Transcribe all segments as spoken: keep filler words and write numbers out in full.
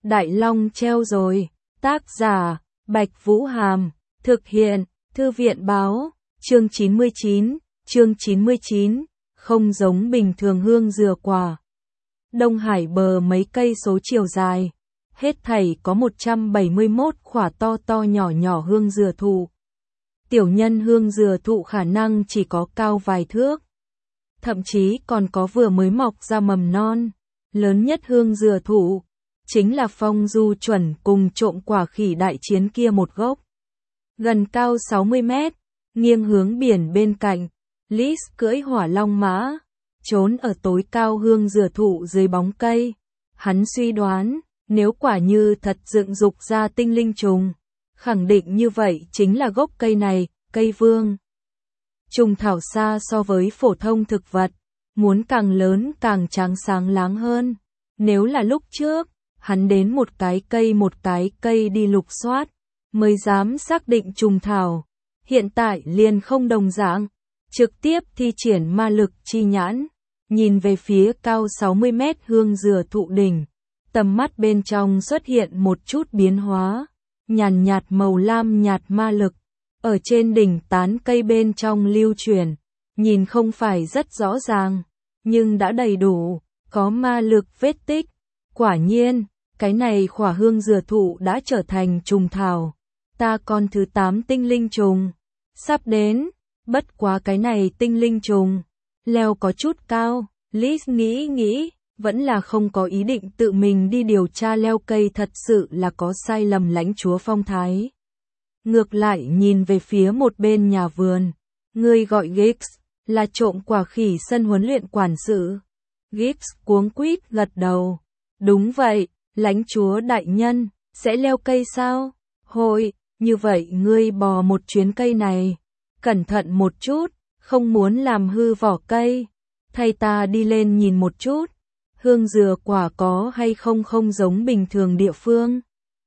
Đại Long treo rồi. Tác giả, Bạch Vũ Hàm. Thực hiện, Thư viện Báo. Chương chín mươi chín, chương chín mươi chín, không giống bình thường hương dừa quả. Đông Hải bờ mấy cây số chiều dài, hết thảy có một trăm bảy mươi mốt khỏa to to nhỏ nhỏ hương dừa thụ. Tiểu nhân hương dừa thụ khả năng chỉ có cao vài thước, thậm chí còn có vừa mới mọc ra mầm non. Lớn nhất hương dừa thụ chính là Phong Du Chuẩn cùng trộm quả khỉ đại chiến kia một gốc, gần cao sáu mươi mét, nghiêng hướng biển bên cạnh. Liz cưỡi hỏa long mã, trốn ở tối cao hương dừa thụ dưới bóng cây. Hắn suy đoán, nếu quả như thật dựng dục ra tinh linh trùng, khẳng định như vậy chính là gốc cây này, cây vương. Trùng thảo xa so với phổ thông thực vật, muốn càng lớn càng trắng sáng láng hơn. Nếu là lúc trước, hắn đến một cái cây một cái cây đi lục soát, mới dám xác định trùng thảo. Hiện tại liền không đồng dạng, trực tiếp thi triển ma lực chi nhãn, nhìn về phía cao sáu mươi mét hương dừa thụ đỉnh, tầm mắt bên trong xuất hiện một chút biến hóa, nhàn nhạt màu lam nhạt ma lực, ở trên đỉnh tán cây bên trong lưu chuyển, nhìn không phải rất rõ ràng, nhưng đã đầy đủ, có ma lực vết tích. Quả nhiên, cái này khỏa hương dừa thụ đã trở thành trùng thảo. Ta con thứ tám tinh linh trùng sắp đến, bất quá cái này tinh linh trùng leo có chút cao. Liz nghĩ nghĩ, vẫn là không có ý định tự mình đi điều tra leo cây, thật sự là có sai lầm lãnh chúa phong thái. Ngược lại nhìn về phía một bên nhà vườn, người gọi Gix, là trộm quả khỉ sân huấn luyện quản sự. Gix cuống quýt gật đầu, đúng vậy, lãnh chúa đại nhân, sẽ leo cây sao? Hội, như vậy ngươi bò một chuyến cây này, cẩn thận một chút, không muốn làm hư vỏ cây. Thay ta đi lên nhìn một chút, hương dừa quả có hay không không giống bình thường địa phương.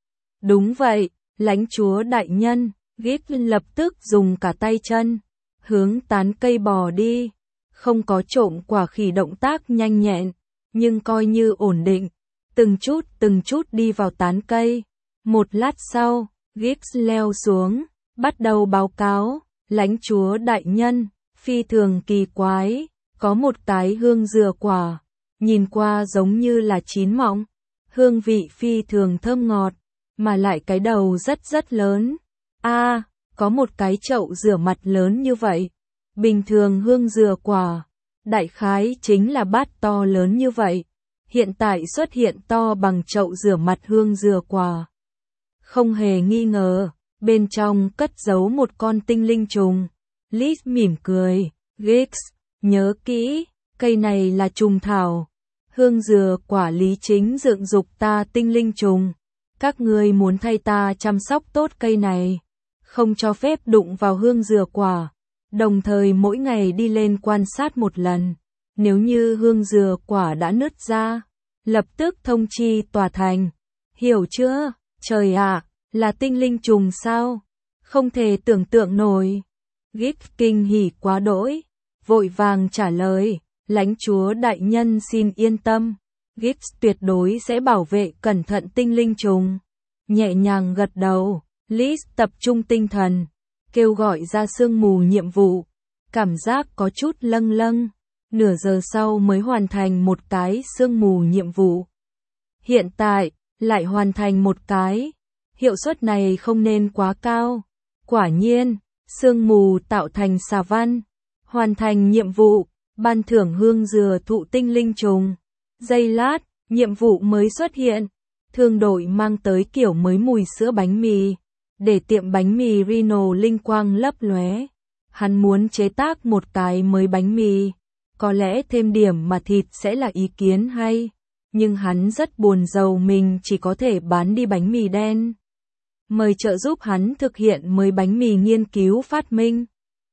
Đúng vậy, lãnh chúa đại nhân. Gip lập tức dùng cả tay chân, hướng tán cây bò đi. Không có trộm quả khỉ động tác nhanh nhẹn, nhưng coi như ổn định, từng chút từng chút đi vào tán cây. Một lát sau, Gibbs leo xuống, bắt đầu báo cáo, lãnh chúa đại nhân, phi thường kỳ quái, có một cái hương dừa quả, nhìn qua giống như là chín mọng, hương vị phi thường thơm ngọt, mà lại cái đầu rất rất lớn. A, à, có một cái chậu rửa mặt lớn như vậy. Bình thường hương dừa quả, đại khái chính là bát to lớn như vậy. Hiện tại xuất hiện to bằng chậu rửa mặt hương dừa quả. Không hề nghi ngờ, bên trong cất giấu một con tinh linh trùng. Liz mỉm cười, Gix, nhớ kỹ, cây này là trùng thảo. Hương dừa quả lý chính dựng dục ta tinh linh trùng. Các ngươi muốn thay ta chăm sóc tốt cây này, không cho phép đụng vào hương dừa quả, đồng thời mỗi ngày đi lên quan sát một lần. Nếu như hương dừa quả đã nứt ra, lập tức thông chi tòa thành. Hiểu chưa? Trời ạ, là tinh linh trùng sao? Không thể tưởng tượng nổi. Gip kinh hỉ quá đỗi, vội vàng trả lời, lãnh chúa đại nhân xin yên tâm. Gibbs tuyệt đối sẽ bảo vệ cẩn thận tinh linh trùng. Nhẹ nhàng gật đầu, Liz tập trung tinh thần, kêu gọi ra sương mù nhiệm vụ. Cảm giác có chút lâng lâng, nửa giờ sau mới hoàn thành một cái sương mù nhiệm vụ. Hiện tại, lại hoàn thành một cái, hiệu suất này không nên quá cao. Quả nhiên, sương mù tạo thành xà văn, hoàn thành nhiệm vụ, ban thưởng hương dừa thụ tinh linh trùng. Giây lát, nhiệm vụ mới xuất hiện, thương đội mang tới kiểu mới mùi sữa bánh mì, để tiệm bánh mì Reno linh quang lấp lóe. Hắn muốn chế tác một cái mới bánh mì, có lẽ thêm điểm mà thịt sẽ là ý kiến hay, nhưng hắn rất buồn rầu mình chỉ có thể bán đi bánh mì đen. Mời trợ giúp hắn thực hiện mới bánh mì nghiên cứu phát minh.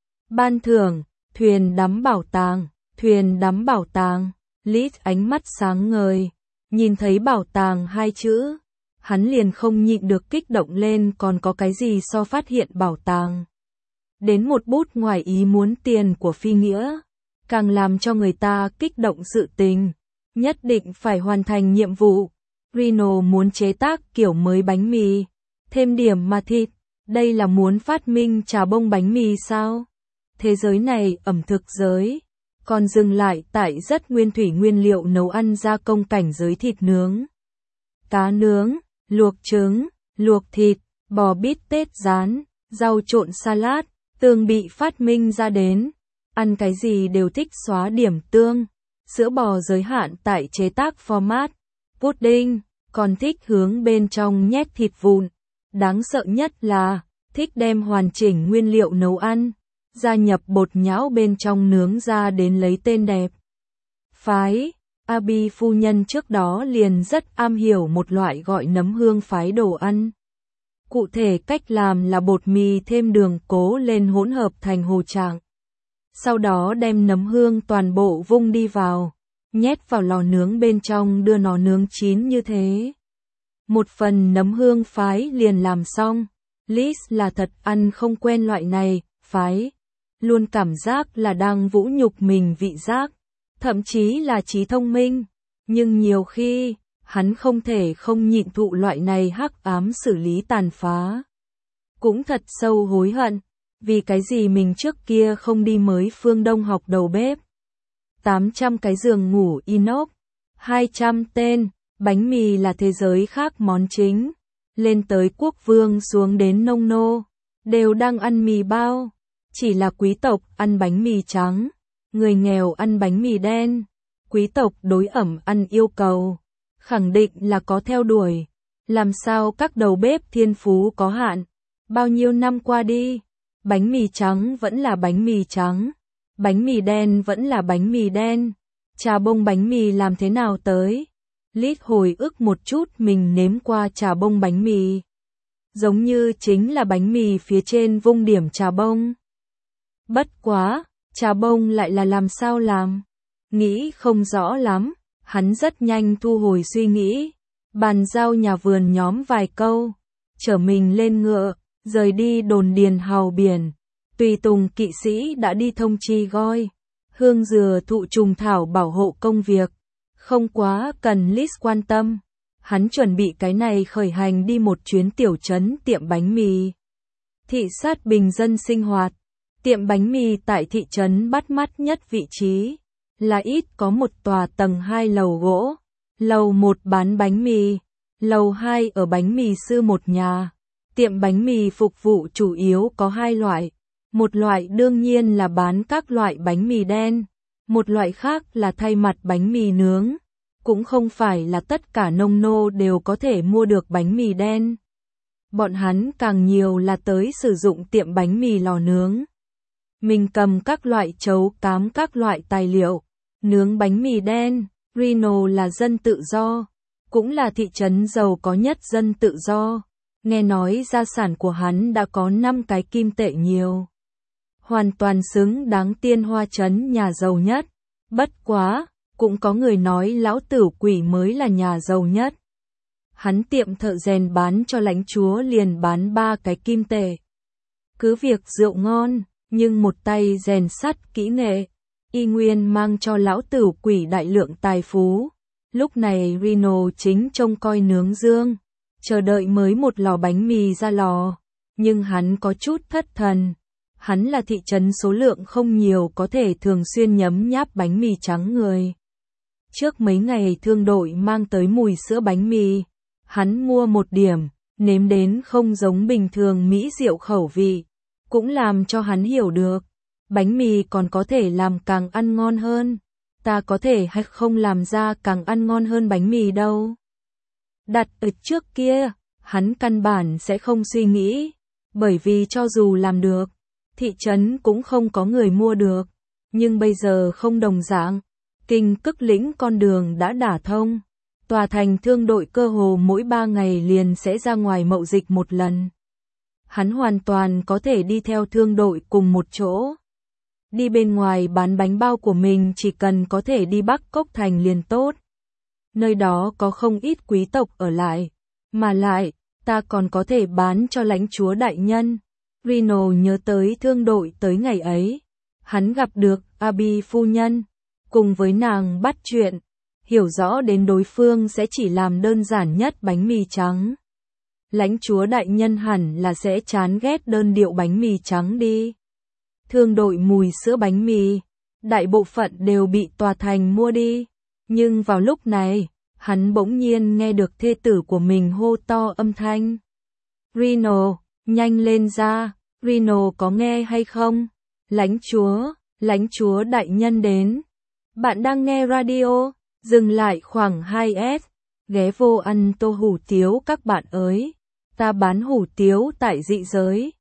Ban thưởng, thuyền đắm bảo tàng, thuyền đắm bảo tàng. Liz ánh mắt sáng ngời, nhìn thấy bảo tàng hai chữ, hắn liền không nhịn được kích động lên. Còn có cái gì so phát hiện bảo tàng đến một bút ngoài ý muốn tiền của phi nghĩa, càng làm cho người ta kích động sự tình. Nhất định phải hoàn thành nhiệm vụ, Reno muốn chế tác kiểu mới bánh mì, thêm điểm mà thịt, đây là muốn phát minh trà bông bánh mì sao? Thế giới này, ẩm thực giới, còn dừng lại tại rất nguyên thủy nguyên liệu nấu ăn gia công cảnh giới thịt nướng, cá nướng, luộc trứng, luộc thịt, bò bít tết rán, rau trộn salad, tương bị phát minh ra đến. Ăn cái gì đều thích xóa điểm tương, sữa bò giới hạn tại chế tác format, pudding, còn thích hướng bên trong nhét thịt vụn. Đáng sợ nhất là, thích đem hoàn chỉnh nguyên liệu nấu ăn, gia nhập bột nhão bên trong nướng ra đến lấy tên đẹp. Phái, Abby phu nhân trước đó liền rất am hiểu một loại gọi nấm hương phái đồ ăn. Cụ thể cách làm là bột mì thêm đường cố lên hỗn hợp thành hồ trạng. Sau đó đem nấm hương toàn bộ vung đi vào, nhét vào lò nướng bên trong đưa nó nướng chín như thế. Một phần nấm hương phái liền làm xong. Liz là thật ăn không quen loại này, phái. Luôn cảm giác là đang vũ nhục mình vị giác, thậm chí là trí thông minh. Nhưng nhiều khi, hắn không thể không nhịn thụ loại này hắc ám xử lý tàn phá. Cũng thật sâu hối hận, vì cái gì mình trước kia không đi mới phương Đông học đầu bếp. tám trăm cái giường ngủ inox, hai trăm tên, bánh mì là thế giới khác món chính. Lên tới quốc vương xuống đến nông nô, đều đang ăn mì bao. Chỉ là quý tộc ăn bánh mì trắng, người nghèo ăn bánh mì đen. Quý tộc đối ẩm ăn yêu cầu, khẳng định là có theo đuổi. Làm sao các đầu bếp thiên phú có hạn, bao nhiêu năm qua đi, bánh mì trắng vẫn là bánh mì trắng, bánh mì đen vẫn là bánh mì đen. Trà bông bánh mì làm thế nào tới? Lít hồi ức một chút mình nếm qua trà bông bánh mì. Giống như chính là bánh mì phía trên vung điểm trà bông. Bất quá, trà bông lại là làm sao làm? Nghĩ không rõ lắm, hắn rất nhanh thu hồi suy nghĩ. Bàn giao nhà vườn nhóm vài câu, chở mình lên ngựa, rời đi đồn điền hào biển. Tùy tùng kỵ sĩ đã đi thông chi goi, hương dừa thụ trùng thảo bảo hộ công việc. Không quá cần Liz quan tâm. Hắn chuẩn bị cái này khởi hành đi một chuyến tiểu trấn tiệm bánh mì. Thị sát bình dân sinh hoạt. Tiệm bánh mì tại thị trấn bắt mắt nhất vị trí. Là ít có một tòa tầng hai lầu gỗ. Lầu một bán bánh mì. Lầu hai ở bánh mì sư một nhà. Tiệm bánh mì phục vụ chủ yếu có hai loại. Một loại đương nhiên là bán các loại bánh mì đen. Một loại khác là thay mặt bánh mì nướng. Cũng không phải là tất cả nông nô đều có thể mua được bánh mì đen. Bọn hắn càng nhiều là tới sử dụng tiệm bánh mì lò nướng. Mình cầm các loại chấu cám các loại tài liệu, nướng bánh mì đen. Reno là dân tự do, cũng là thị trấn giàu có nhất dân tự do. Nghe nói gia sản của hắn đã có năm cái kim tệ nhiều. Hoàn toàn xứng đáng tiên hoa trấn nhà giàu nhất. Bất quá, cũng có người nói lão tử quỷ mới là nhà giàu nhất. Hắn tiệm thợ rèn bán cho lãnh chúa liền bán ba cái kim tệ. Cứ việc rượu ngon, nhưng một tay rèn sắt kỹ nghệ, y nguyên mang cho lão tử quỷ đại lượng tài phú. Lúc này Reno chính trông coi nướng dương, chờ đợi mới một lò bánh mì ra lò. Nhưng hắn có chút thất thần. Hắn là thị trấn số lượng không nhiều có thể thường xuyên nhấm nháp bánh mì trắng người. Trước mấy ngày thương đội mang tới mùi sữa bánh mì. Hắn mua một điểm, nếm đến không giống bình thường mỹ diệu khẩu vị. Cũng làm cho hắn hiểu được, bánh mì còn có thể làm càng ăn ngon hơn. Ta có thể hay không làm ra càng ăn ngon hơn bánh mì đâu. Đặt ở trước kia, hắn căn bản sẽ không suy nghĩ. Bởi vì cho dù làm được, thị trấn cũng không có người mua được. Nhưng bây giờ không đồng dạng. Kinh Cức Lĩnh con đường đã đả thông. Tòa thành thương đội cơ hồ mỗi ba ngày liền sẽ ra ngoài mậu dịch một lần. Hắn hoàn toàn có thể đi theo thương đội cùng một chỗ. Đi bên ngoài bán bánh bao của mình chỉ cần có thể đi Bắc Cốc Thành liền tốt. Nơi đó có không ít quý tộc ở lại. Mà lại, ta còn có thể bán cho lãnh chúa đại nhân. Reno nhớ tới thương đội tới ngày ấy. Hắn gặp được Abby phu nhân. Cùng với nàng bắt chuyện. hiểu rõ đến đối phương sẽ chỉ làm đơn giản nhất bánh mì trắng. Lãnh chúa đại nhân hẳn là sẽ chán ghét đơn điệu bánh mì trắng đi. Thương đội mùi sữa bánh mì, đại bộ phận đều bị tòa thành mua đi. Nhưng vào lúc này, hắn bỗng nhiên nghe được thê tử của mình hô to âm thanh. Reno, nhanh lên ra, Reno có nghe hay không? Lãnh chúa, lãnh chúa đại nhân đến. Bạn đang nghe radio, dừng lại khoảng hai S, ghé vô ăn tô hủ tiếu các bạn ơi. Ta bán hủ tiếu tại dị giới.